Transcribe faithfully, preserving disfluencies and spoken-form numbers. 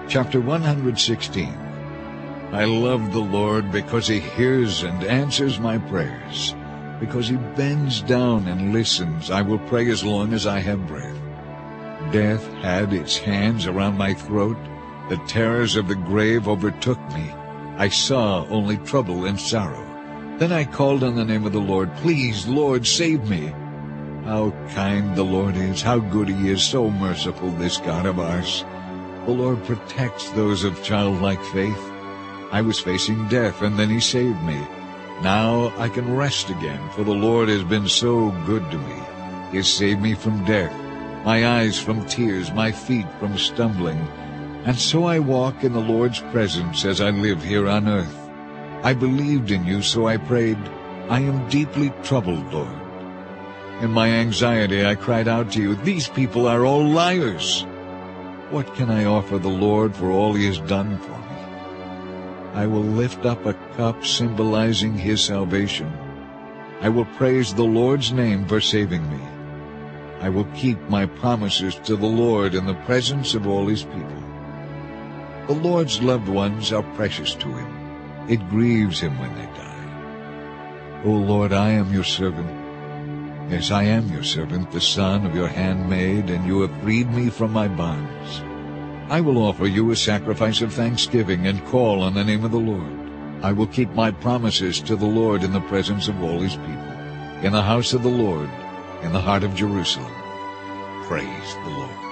Chapter one hundred sixteen. I love the Lord because He hears and answers my prayers. Because He bends down and listens, I will pray as long as I have breath. Death had its hands around my throat. The terrors of the grave overtook me. I saw only trouble and sorrow. Then I called on the name of the Lord. Please, Lord, save me. How kind the Lord is, how good He is, so merciful, this God of ours. The Lord protects those of childlike faith. I was facing death, and then He saved me. Now I can rest again, for the Lord has been so good to me. He has saved me from death, my eyes from tears, my feet from stumbling. And so I walk in the Lord's presence as I live here on earth. I believed in You, so I prayed, I am deeply troubled, Lord. In my anxiety I cried out to You, these people are all liars. What can I offer the Lord for all He has done for me? I will lift up a cup symbolizing His salvation. I will praise the Lord's name for saving me. I will keep my promises to the Lord in the presence of all His people. The Lord's loved ones are precious to Him. It grieves Him when they die. O Lord, I am Your servant. Yes, I am Your servant, the son of Your handmaid, and You have freed me from my bonds. I will offer You a sacrifice of thanksgiving and call on the name of the Lord. I will keep my promises to the Lord in the presence of all His people, in the house of the Lord, in the heart of Jerusalem. Praise the Lord.